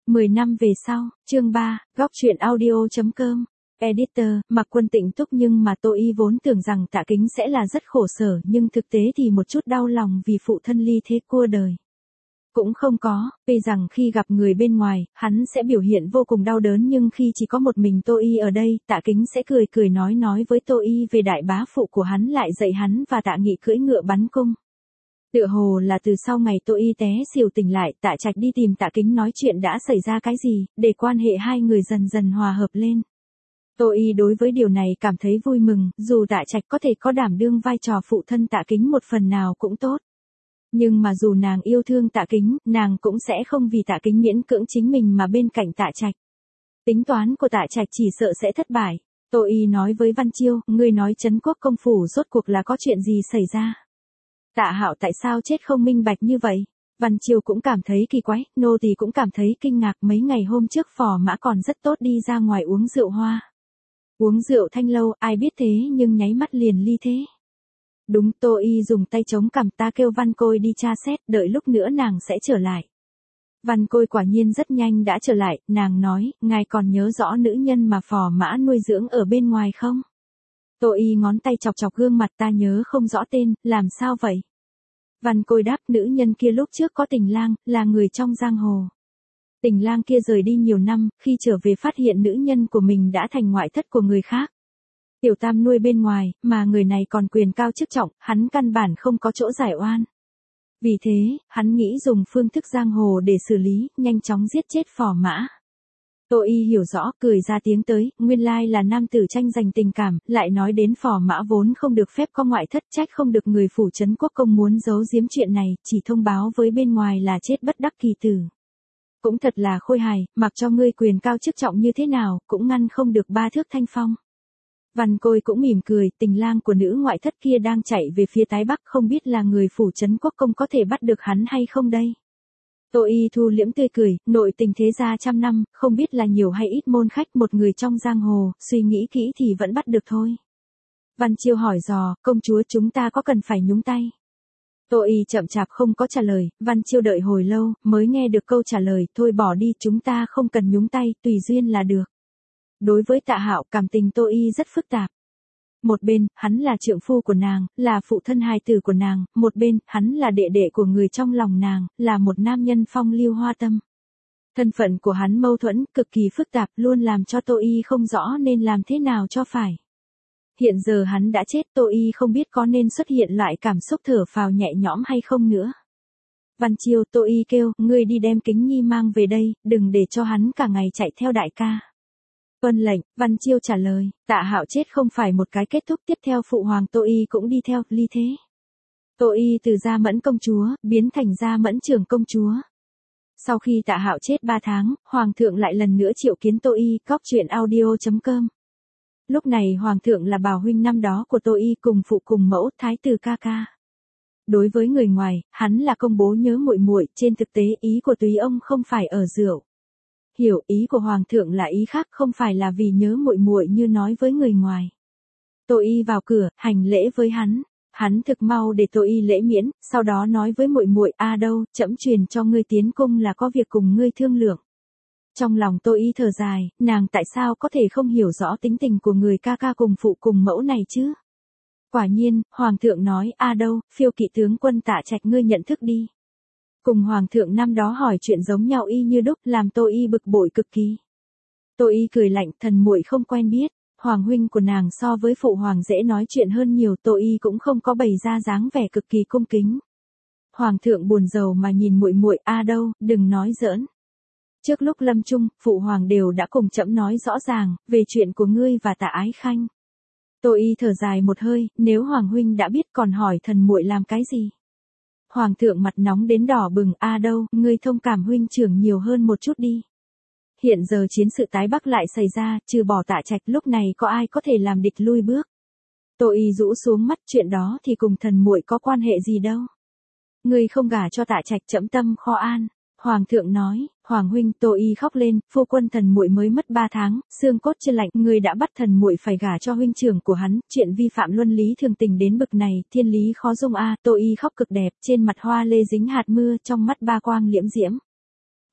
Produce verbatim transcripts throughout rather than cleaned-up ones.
mười năm về sau, chương ba, góc truyện audio.com. Editor, Mạc Quân Tịnh túc nhưng mà Tô Y vốn tưởng rằng Tạ Kính sẽ là rất khổ sở nhưng thực tế thì một chút đau lòng vì phụ thân ly thế cua đời. Cũng không có, vì rằng khi gặp người bên ngoài, hắn sẽ biểu hiện vô cùng đau đớn nhưng khi chỉ có một mình Tô Y ở đây, Tạ Kính sẽ cười cười nói nói với Tô Y về đại bá phụ của hắn lại dạy hắn và Tạ Nghị cưỡi ngựa bắn cung. Tựa hồ là từ sau ngày Tô Y té xỉu tỉnh lại, Tạ Trạch đi tìm Tạ Kính nói chuyện đã xảy ra cái gì, để quan hệ hai người dần dần hòa hợp lên. Tô Y đối với điều này cảm thấy vui mừng, dù Tạ Trạch có thể có đảm đương vai trò phụ thân Tạ Kính một phần nào cũng tốt. Nhưng mà dù nàng yêu thương Tạ Kính, nàng cũng sẽ không vì Tạ Kính miễn cưỡng chính mình mà bên cạnh Tạ Trạch. Tính toán của Tạ Trạch chỉ sợ sẽ thất bại. Tô Y nói với Văn Chiêu, ngươi nói Trấn Quốc công phủ rốt cuộc là có chuyện gì xảy ra? Tạ Hạo tại sao chết không minh bạch như vậy? Văn Chiêu cũng cảm thấy kỳ quái, nô tỳ cũng cảm thấy kinh ngạc, mấy ngày hôm trước Phò Mã còn rất tốt đi ra ngoài uống rượu hoa. Uống rượu thanh lâu, ai biết thế nhưng nháy mắt liền ly thế. Đúng, Tô Y dùng tay chống cằm, ta kêu Văn Côi đi tra xét, đợi lúc nữa nàng sẽ trở lại. Văn Côi quả nhiên rất nhanh đã trở lại, nàng nói, ngài còn nhớ rõ nữ nhân mà Phò Mã nuôi dưỡng ở bên ngoài không? Tô Y ngón tay chọc chọc gương mặt, ta nhớ không rõ tên, làm sao vậy? Văn Côi đáp, nữ nhân kia lúc trước có tình lang, là người trong giang hồ. Tình lang kia rời đi nhiều năm, khi trở về phát hiện nữ nhân của mình đã thành ngoại thất của người khác. Tiểu tam nuôi bên ngoài, mà người này còn quyền cao chức trọng, hắn căn bản không có chỗ giải oan. Vì thế, hắn nghĩ dùng phương thức giang hồ để xử lý, nhanh chóng giết chết Phò Mã. Tô Y hiểu rõ, cười ra tiếng tới, nguyên lai là nam tử tranh giành tình cảm, lại nói đến Phò Mã vốn không được phép có ngoại thất, trách không được người phủ Trấn Quốc công muốn giấu giếm chuyện này, chỉ thông báo với bên ngoài là chết bất đắc kỳ tử. Cũng thật là khôi hài, mặc cho ngươi quyền cao chức trọng như thế nào, cũng ngăn không được ba thước thanh phong. Văn Côi cũng mỉm cười, tình lang của nữ ngoại thất kia đang chạy về phía Tái Bắc, không biết là người phủ Trấn Quốc công có thể bắt được hắn hay không đây. Tô Y thu liễm tươi cười, nội tình thế gia trăm năm, không biết là nhiều hay ít môn khách, một người trong giang hồ, suy nghĩ kỹ thì vẫn bắt được thôi. Văn Chiêu hỏi dò, công chúa chúng ta có cần phải nhúng tay? Tô Y chậm chạp không có trả lời, Văn Chiêu đợi hồi lâu, mới nghe được câu trả lời, thôi bỏ đi, chúng ta không cần nhúng tay, tùy duyên là được. Đối với Tạ Hạo, cảm tình Tô Y rất phức tạp. Một bên, hắn là trượng phu của nàng, là phụ thân hài tử của nàng, một bên, hắn là đệ đệ của người trong lòng nàng, là một nam nhân phong lưu hoa tâm. Thân phận của hắn mâu thuẫn, cực kỳ phức tạp, luôn làm cho Tô Y không rõ nên làm thế nào cho phải. Hiện giờ hắn đã chết, Tô Y không biết có nên xuất hiện loại cảm xúc thở phào nhẹ nhõm hay không nữa. Văn Chiêu, Tô Y kêu, ngươi đi đem Kính Nhi mang về đây, đừng để cho hắn cả ngày chạy theo đại ca. Tuân lệnh, Văn Chiêu trả lời, Tạ Hạo chết không phải một cái kết thúc, tiếp theo phụ hoàng Tô Y cũng đi theo, ly thế. Tô Y từ Gia Mẫn công chúa, biến thành Gia Mẫn trưởng công chúa. Sau khi Tạ Hạo chết ba tháng, hoàng thượng lại lần nữa triệu kiến Tô Y, góc truyện audio.com. Lúc này hoàng thượng là bảo huynh năm đó của Tô Y, cùng phụ cùng mẫu, thái tử ca ca. Đối với người ngoài, hắn là công bố nhớ muội muội, trên thực tế ý của Túy ông không phải ở rượu. Hiểu, ý của hoàng thượng là ý khác, không phải là vì nhớ muội muội như nói với người ngoài. Tô Y vào cửa, hành lễ với hắn. Hắn thực mau để Tô Y lễ miễn, sau đó nói với muội muội, a đâu, trẫm truyền cho ngươi tiến cung là có việc cùng ngươi thương lượng. Trong lòng Tô Y thở dài, nàng tại sao có thể không hiểu rõ tính tình của người ca ca cùng phụ cùng mẫu này chứ? Quả nhiên, hoàng thượng nói, a đâu, phiêu kỵ tướng quân Tạ Trạch ngươi nhận thức đi. Cùng hoàng thượng năm đó hỏi chuyện giống nhau y như đúc, làm Tô Y bực bội cực kỳ. Tô Y cười lạnh, thần muội không quen biết, hoàng huynh của nàng so với phụ hoàng dễ nói chuyện hơn nhiều, Tô Y cũng không có bày ra dáng vẻ cực kỳ cung kính. Hoàng thượng buồn rầu mà nhìn muội muội, a đâu, đừng nói giỡn. Trước lúc lâm chung, phụ hoàng đều đã cùng trẫm nói rõ ràng về chuyện của ngươi và Tạ Ái Khanh. Tô Y thở dài một hơi, nếu hoàng huynh đã biết còn hỏi thần muội làm cái gì? Hoàng thượng mặt nóng đến đỏ bừng, a đâu, ngươi thông cảm huynh trưởng nhiều hơn một chút đi. Hiện giờ chiến sự Tái Bắc lại xảy ra, trừ bỏ Tạ Trạch, lúc này có ai có thể làm địch lui bước. Tô Y rũ xuống mắt, chuyện đó thì cùng thần muội có quan hệ gì đâu. Ngươi không gả cho Tạ Trạch, trẫm tâm kho an. Hoàng thượng nói, hoàng huynh, Tô Y khóc lên, phu quân thần muội mới mất ba tháng, xương cốt chưa lạnh, ngươi đã bắt thần muội phải gả cho huynh trưởng của hắn, chuyện vi phạm luân lý thường tình đến bực này, thiên lý khó dung a. Tô Y khóc cực đẹp, trên mặt hoa lê dính hạt mưa, trong mắt ba quang liễm diễm.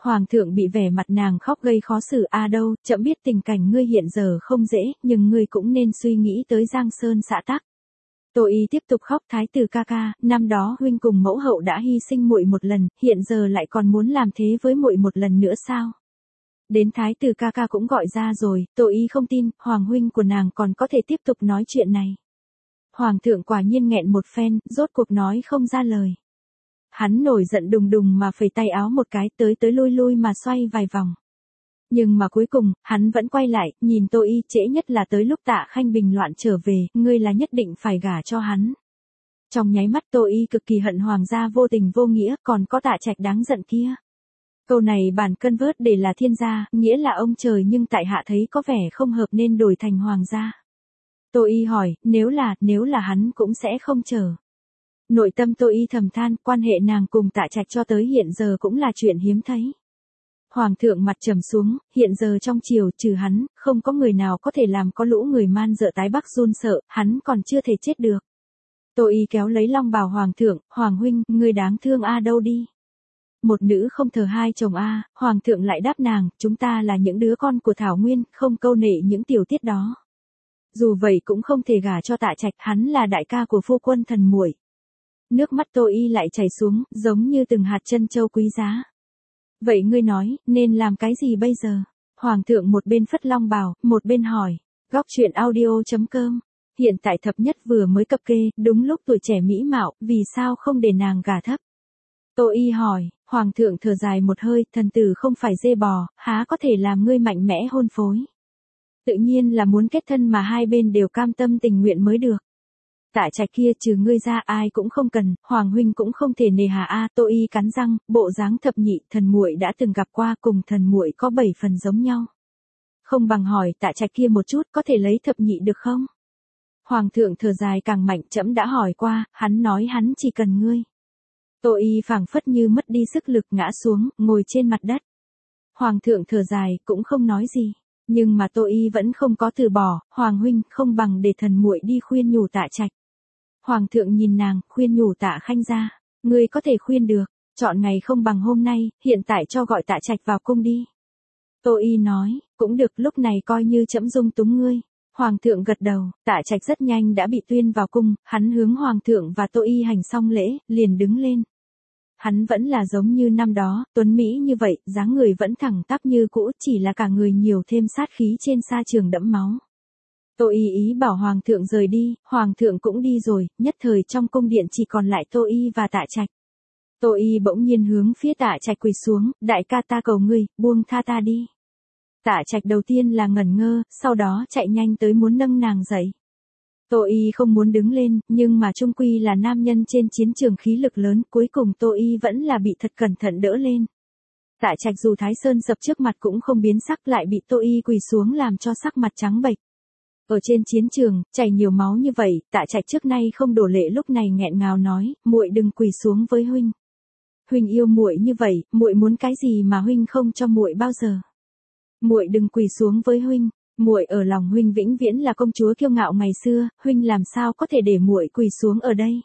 Hoàng thượng bị vẻ mặt nàng khóc gây khó xử. A đâu, trẫm biết tình cảnh ngươi hiện giờ không dễ, nhưng ngươi cũng nên suy nghĩ tới Giang Sơn xã tắc. Tô Y tiếp tục khóc. Thái tử ca ca, năm đó huynh cùng mẫu hậu đã hy sinh muội một lần, hiện giờ lại còn muốn làm thế với muội một lần nữa sao? Đến thái tử ca ca cũng gọi ra rồi, Tô Y không tin, hoàng huynh của nàng còn có thể tiếp tục nói chuyện này. Hoàng thượng quả nhiên nghẹn một phen, rốt cuộc nói không ra lời. Hắn nổi giận đùng đùng mà phẩy tay áo một cái, tới tới lui lui mà xoay vài vòng. Nhưng mà cuối cùng, hắn vẫn quay lại, nhìn Tô Y, trễ nhất là tới lúc Tạ Khanh bình loạn trở về, ngươi là nhất định phải gả cho hắn. Trong nháy mắt Tô Y cực kỳ hận hoàng gia vô tình vô nghĩa, còn có Tạ Trạch đáng giận kia. Câu này bản cân vớt để là thiên gia, nghĩa là ông trời, nhưng tại hạ thấy có vẻ không hợp nên đổi thành hoàng gia. Tô Y hỏi, nếu là, nếu là hắn cũng sẽ không chờ. Nội tâm Tô Y thầm than, quan hệ nàng cùng Tạ Trạch cho tới hiện giờ cũng là chuyện hiếm thấy. Hoàng thượng mặt trầm xuống, hiện giờ trong triều trừ hắn, không có người nào có thể làm có lũ người man dợ tái bắc run sợ, hắn còn chưa thể chết được. Tô Y kéo lấy long bào hoàng thượng, hoàng huynh, ngươi đáng thương A đâu đi. Một nữ không thờ hai chồng A, hoàng thượng lại đáp nàng, chúng ta là những đứa con của Thảo Nguyên, không câu nệ những tiểu tiết đó. Dù vậy cũng không thể gả cho Tạ Trạch, hắn là đại ca của phu quân thần muội. Nước mắt Tô Y lại chảy xuống, giống như từng hạt trân châu quý giá. Vậy ngươi nói, nên làm cái gì bây giờ? Hoàng thượng một bên phất long bào, một bên hỏi. Góc truyện audio chấm com. Hiện tại thập nhất vừa mới cập kê, đúng lúc tuổi trẻ mỹ mạo, vì sao không để nàng gả thấp? Tô Y hỏi, hoàng thượng thở dài một hơi, thần tử không phải dê bò, há có thể làm ngươi mạnh mẽ hôn phối. Tự nhiên là muốn kết thân mà hai bên đều cam tâm tình nguyện mới được. Tạ Trạch kia trừ ngươi ra ai cũng không cần, hoàng huynh cũng không thể nề hà a. Tô Y cắn răng, bộ dáng thập nhị, thần muội đã từng gặp qua, cùng thần muội có bảy phần giống nhau. Không bằng hỏi Tạ Trạch kia một chút, có thể lấy thập nhị được không? Hoàng thượng thở dài càng mạnh, trẫm đã hỏi qua, hắn nói hắn chỉ cần ngươi. Tô Y phảng phất như mất đi sức lực ngã xuống, ngồi trên mặt đất. Hoàng thượng thở dài, cũng không nói gì. Nhưng mà Tô Y vẫn không có từ bỏ, hoàng huynh, không bằng để thần muội đi khuyên nhủ Tạ Trạch. Hoàng thượng nhìn nàng, khuyên nhủ Tạ Khanh ra, ngươi có thể khuyên được, chọn ngày không bằng hôm nay, hiện tại cho gọi Tạ Trạch vào cung đi. Tô Y nói, cũng được, lúc này coi như trẫm dung túng ngươi. Hoàng thượng gật đầu, Tạ Trạch rất nhanh đã bị tuyên vào cung, hắn hướng hoàng thượng và Tô Y hành xong lễ, liền đứng lên. Hắn vẫn là giống như năm đó, tuấn mỹ như vậy, dáng người vẫn thẳng tắp như cũ, chỉ là cả người nhiều thêm sát khí trên sa trường đẫm máu. Tô Y ý bảo hoàng thượng rời đi, hoàng thượng cũng đi rồi, nhất thời trong cung điện chỉ còn lại Tô Y và Tạ Trạch. Tô Y bỗng nhiên hướng phía Tạ Trạch quỳ xuống, đại ca ta cầu ngươi, buông tha ta đi. Tạ Trạch đầu tiên là ngẩn ngơ, sau đó chạy nhanh tới muốn nâng nàng dậy. Tô Y không muốn đứng lên, nhưng mà chung quy là nam nhân trên chiến trường khí lực lớn, cuối cùng Tô Y vẫn là bị thật cẩn thận đỡ lên. Tạ Trạch dù Thái Sơn sập trước mặt cũng không biến sắc, lại bị Tô Y quỳ xuống làm cho sắc mặt trắng bệch. Ở trên chiến trường, chảy nhiều máu như vậy, Tạ Trạch trước nay không đổ lệ, lúc này nghẹn ngào nói, muội đừng quỳ xuống với huynh. Huynh yêu muội như vậy, muội muốn cái gì mà huynh không cho muội bao giờ? Muội đừng quỳ xuống với huynh, muội ở lòng huynh vĩnh viễn là công chúa kiêu ngạo ngày xưa, huynh làm sao có thể để muội quỳ xuống ở đây?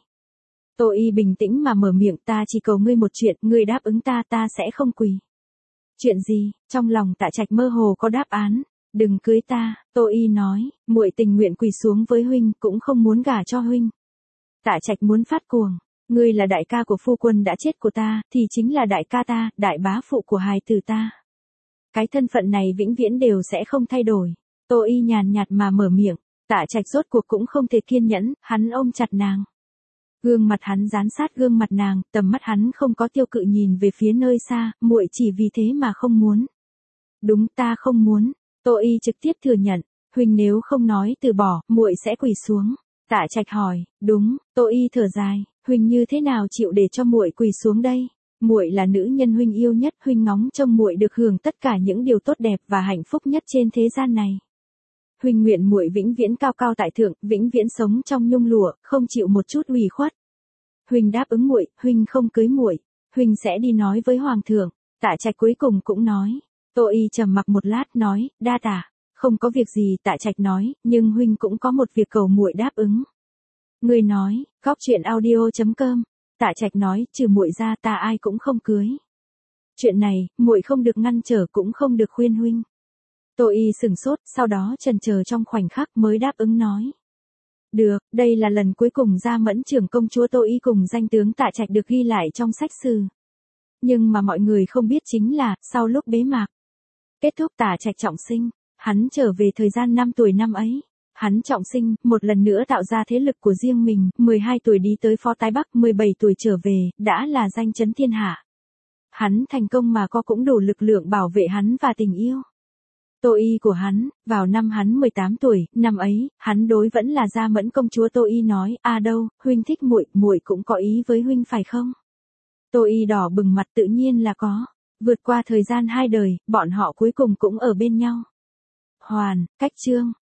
Tô Y bình tĩnh mà mở miệng, ta chỉ cầu ngươi một chuyện, ngươi đáp ứng ta, ta sẽ không quỳ. Chuyện gì? Trong lòng Tạ Trạch mơ hồ có đáp án. Đừng cưới ta, Tô Y nói, muội tình nguyện quỳ xuống với huynh, cũng không muốn gả cho huynh. Tạ Trạch muốn phát cuồng, ngươi là đại ca của phu quân đã chết của ta, thì chính là đại ca ta, đại bá phụ của hài tử ta. Cái thân phận này vĩnh viễn đều sẽ không thay đổi. Tô Y nhàn nhạt mà mở miệng, Tạ Trạch rốt cuộc cũng không thể kiên nhẫn, hắn ôm chặt nàng. Gương mặt hắn dán sát gương mặt nàng, tầm mắt hắn không có tiêu cự nhìn về phía nơi xa, muội chỉ vì thế mà không muốn. Đúng, ta không muốn. Tô Y trực tiếp thừa nhận, huynh nếu không nói từ bỏ, muội sẽ quỳ xuống. Tạ Trạch hỏi, đúng. Tô Y thở dài, huynh như thế nào chịu để cho muội quỳ xuống đây? Muội là nữ nhân huynh yêu nhất, huynh ngóng trông muội được hưởng tất cả những điều tốt đẹp và hạnh phúc nhất trên thế gian này. Huynh nguyện muội vĩnh viễn cao cao tại thượng, vĩnh viễn sống trong nhung lụa, không chịu một chút ủy khuất. Huynh đáp ứng muội, huynh không cưới muội, huynh sẽ đi nói với hoàng thượng. Tạ Trạch cuối cùng cũng nói. Tô Y trầm mặc một lát nói, đa tạ, không có việc gì. Tạ Trạch nói, nhưng huynh cũng có một việc cầu muội đáp ứng. Ngươi nói, góc truyện audio chấm com. Tạ Trạch nói, trừ muội ra ta ai cũng không cưới. chuyện này, muội không được ngăn trở cũng không được khuyên huynh. Tô Y sừng sốt, sau đó chần chờ trong khoảnh khắc mới đáp ứng nói. Được, đây là lần cuối cùng Gia Mẫn trưởng công chúa Tô Y cùng danh tướng Tạ Trạch được ghi lại trong sách sử. Nhưng mà mọi người không biết chính là, sau lúc bế mạc, kết thúc Tạ Trạch trọng sinh, hắn trở về thời gian năm tuổi năm ấy. Hắn trọng sinh, một lần nữa tạo ra thế lực của riêng mình, mười hai tuổi đi tới Phó Tái Bắc, mười bảy tuổi trở về, đã là danh chấn thiên hạ. Hắn thành công mà có cũng đủ lực lượng bảo vệ hắn và tình yêu. Tô Y của hắn, vào năm hắn mười tám tuổi, năm ấy, hắn đối vẫn là Gia Mẫn công chúa Tô Y nói, a đâu, huynh thích muội, muội cũng có ý với huynh phải không? Tô Y đỏ bừng mặt tự nhiên là có. Vượt qua thời gian hai đời, bọn họ cuối cùng cũng ở bên nhau. Hoàn, cách chương.